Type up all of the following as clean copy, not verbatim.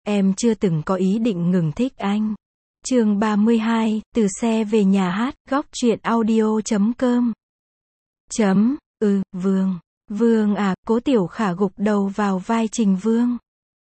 Em chưa từng có ý định ngừng thích anh. Chương 32, từ xe về nhà hát, góc truyện audio.com. Vương. Vương à, Cố Tiểu Khả gục đầu vào vai Trình Vương.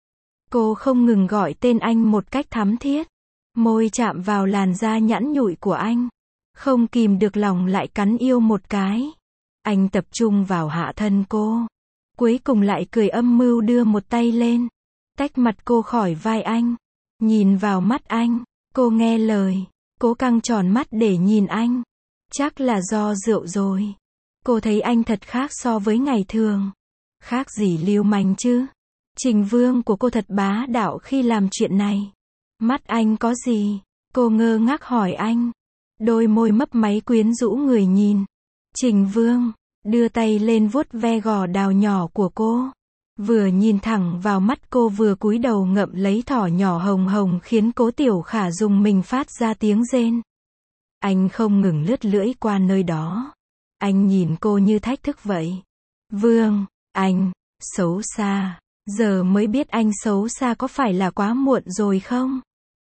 Cô không ngừng gọi tên anh một cách thắm thiết. Môi chạm vào làn da nhẵn nhụi của anh. Không kìm được lòng lại cắn yêu một cái. Anh tập trung vào hạ thân cô. Cuối cùng lại cười âm mưu đưa một tay lên. Tách mặt cô khỏi vai anh. Nhìn vào mắt anh. Cô nghe lời. Cố căng tròn mắt để nhìn anh. Chắc là do rượu rồi. Cô thấy anh thật khác so với ngày thường. Khác gì lưu manh chứ. Trình Vương của cô thật bá đạo khi làm chuyện này. Mắt anh có gì? Cô ngơ ngác hỏi anh. Đôi môi mấp máy quyến rũ người nhìn. Trình Vương đưa tay lên vuốt ve gò đào nhỏ của cô. Vừa nhìn thẳng vào mắt cô vừa cúi đầu ngậm lấy thỏ nhỏ hồng hồng khiến Cố Tiểu Khả dùng mình phát ra tiếng rên. Anh không ngừng lướt lưỡi qua nơi đó. Anh nhìn cô như thách thức vậy. Vương, anh, xấu xa. Giờ mới biết anh xấu xa có phải là quá muộn rồi không?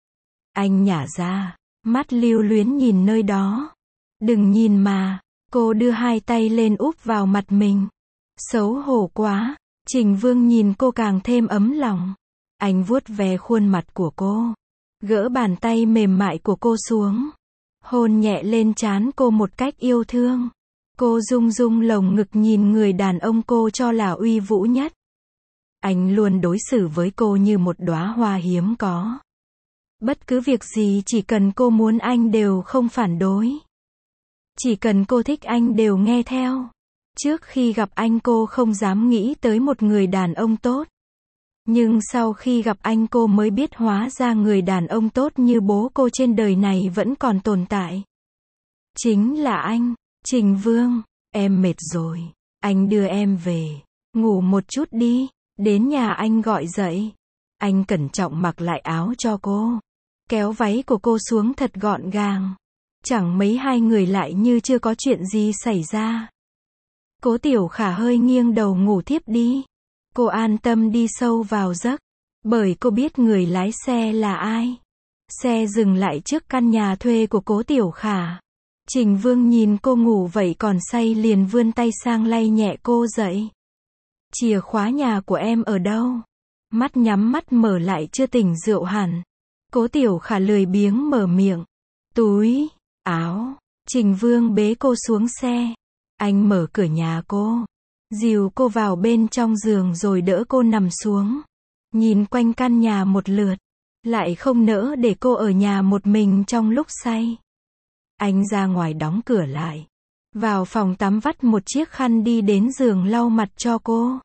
Anh nhả ra, mắt lưu luyến nhìn nơi đó. Đừng nhìn mà. Cô đưa hai tay lên úp vào mặt mình. Xấu hổ quá. Trình Vương nhìn cô càng thêm ấm lòng. Anh vuốt ve khuôn mặt của cô. Gỡ bàn tay mềm mại của cô xuống. Hôn nhẹ lên trán cô một cách yêu thương. Cô rung rung lồng ngực nhìn người đàn ông cô cho là uy vũ nhất. Anh luôn đối xử với cô như một đóa hoa hiếm có. Bất cứ việc gì chỉ cần cô muốn anh đều không phản đối. Chỉ cần cô thích anh đều nghe theo. Trước khi gặp anh cô không dám nghĩ tới một người đàn ông tốt. Nhưng sau khi gặp anh cô mới biết hóa ra người đàn ông tốt như bố cô trên đời này vẫn còn tồn tại. Chính là anh, Trình Vương. Em mệt rồi. Anh đưa em về. Ngủ một chút đi. Đến nhà anh gọi dậy. Anh cẩn trọng mặc lại áo cho cô. Kéo váy của cô xuống thật gọn gàng. Chẳng mấy hai người lại như chưa có chuyện gì xảy ra. Cố Tiểu Khả hơi nghiêng đầu ngủ thiếp đi. Cô an tâm đi sâu vào giấc. Bởi cô biết người lái xe là ai. Xe dừng lại trước căn nhà thuê của Cố Tiểu Khả. Trình Vương nhìn cô ngủ vậy còn say liền vươn tay sang lay nhẹ cô dậy. Chìa khóa nhà của em ở đâu? Mắt nhắm mắt mở lại chưa tỉnh rượu hẳn. Cố Tiểu Khả lười biếng mở miệng. Túi, áo. Trình Vương bế cô xuống xe. Anh mở cửa nhà cô. Dìu cô vào bên trong giường rồi đỡ cô nằm xuống. Nhìn quanh căn nhà một lượt. Lại không nỡ để cô ở nhà một mình trong lúc say. Anh ra ngoài đóng cửa lại. Vào phòng tắm vắt một chiếc khăn đi đến giường lau mặt cho cô.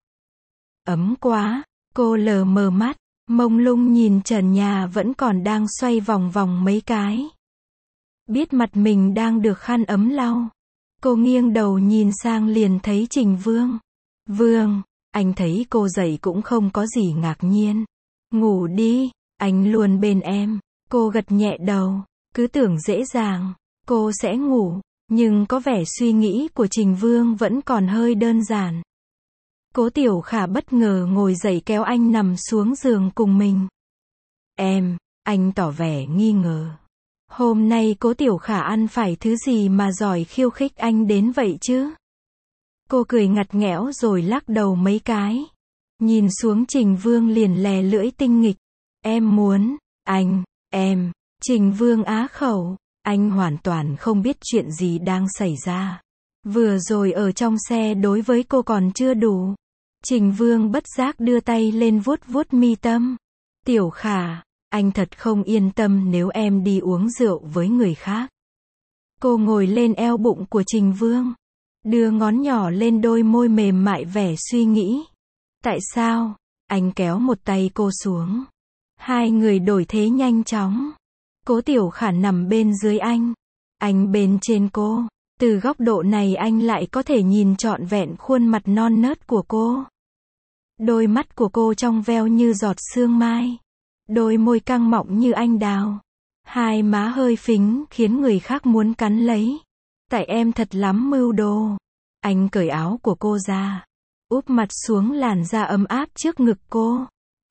Ấm quá. Cô lờ mờ mắt. Mông lung nhìn trần nhà vẫn còn đang xoay vòng vòng mấy cái. Biết mặt mình đang được khăn ấm lau. Cô nghiêng đầu nhìn sang liền thấy Trình Vương. Vương, anh thấy cô dậy cũng không có gì ngạc nhiên. Ngủ đi, anh luôn bên em. Cô gật nhẹ đầu, cứ tưởng dễ dàng, cô sẽ ngủ. Nhưng có vẻ suy nghĩ của Trình Vương vẫn còn hơi đơn giản. Cố Tiểu Khả bất ngờ ngồi dậy kéo anh nằm xuống giường cùng mình. Anh tỏ vẻ nghi ngờ. Hôm nay Cố Tiểu Khả ăn phải thứ gì mà giỏi khiêu khích anh đến vậy chứ? Cô cười ngặt nghẽo rồi lắc đầu mấy cái. Nhìn xuống Trình Vương liền lè lưỡi tinh nghịch. Em muốn, Trình Vương á khẩu. Anh hoàn toàn không biết chuyện gì đang xảy ra. Vừa rồi ở trong xe đối với cô còn chưa đủ. Trình Vương bất giác đưa tay lên vuốt vuốt mi tâm. Tiểu Khả, anh thật không yên tâm nếu em đi uống rượu với người khác. Cô ngồi lên eo bụng của Trình Vương. Đưa ngón nhỏ lên đôi môi mềm mại vẻ suy nghĩ. Tại sao? Anh kéo một tay cô xuống. Hai người đổi thế nhanh chóng. Cố Tiểu Khả nằm bên dưới anh. Anh bên trên cô. Từ góc độ này anh lại có thể nhìn trọn vẹn khuôn mặt non nớt của cô. Đôi mắt của cô trong veo như giọt sương mai. Đôi môi căng mọng như anh đào. Hai má hơi phính khiến người khác muốn cắn lấy. Tại em thật lắm mưu đồ. Anh cởi áo của cô ra. Úp mặt xuống làn da ấm áp trước ngực cô.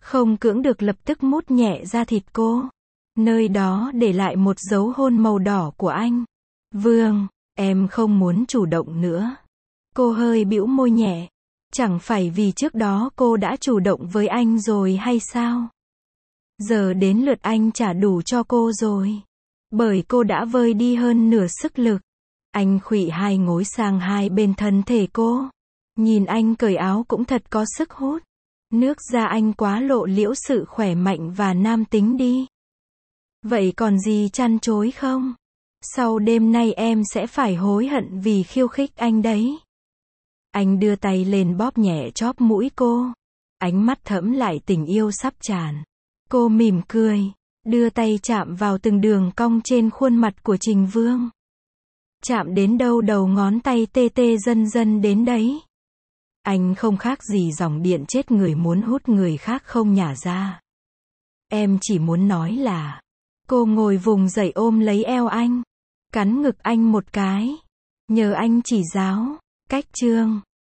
Không cưỡng được lập tức mút nhẹ da thịt cô. Nơi đó để lại một dấu hôn màu đỏ của anh. Vương, em không muốn chủ động nữa. Cô hơi bĩu môi nhẹ. Chẳng phải vì trước đó cô đã chủ động với anh rồi hay sao? Giờ đến lượt anh trả đủ cho cô rồi. Bởi cô đã vơi đi hơn nửa sức lực. Anh khuỵu hai gối sang hai bên thân thể cô. Nhìn anh cởi áo cũng thật có sức hút. Nước da anh quá lộ liễu sự khỏe mạnh và nam tính đi. Vậy còn gì chăn chối không? Sau đêm nay em sẽ phải hối hận vì khiêu khích anh đấy. Anh đưa tay lên bóp nhẹ chóp mũi cô. Ánh mắt thẫm lại tình yêu sắp tràn. Cô mỉm cười, đưa tay chạm vào từng đường cong trên khuôn mặt của Trình Vương. Chạm đến đâu đầu ngón tay tê tê dần dần đến đấy. Anh không khác gì dòng điện chết người muốn hút người khác không nhả ra. Em chỉ muốn nói là. Cô ngồi vùng dậy ôm lấy eo anh. Cắn ngực anh một cái. Nhờ anh chỉ giáo. Cách chương.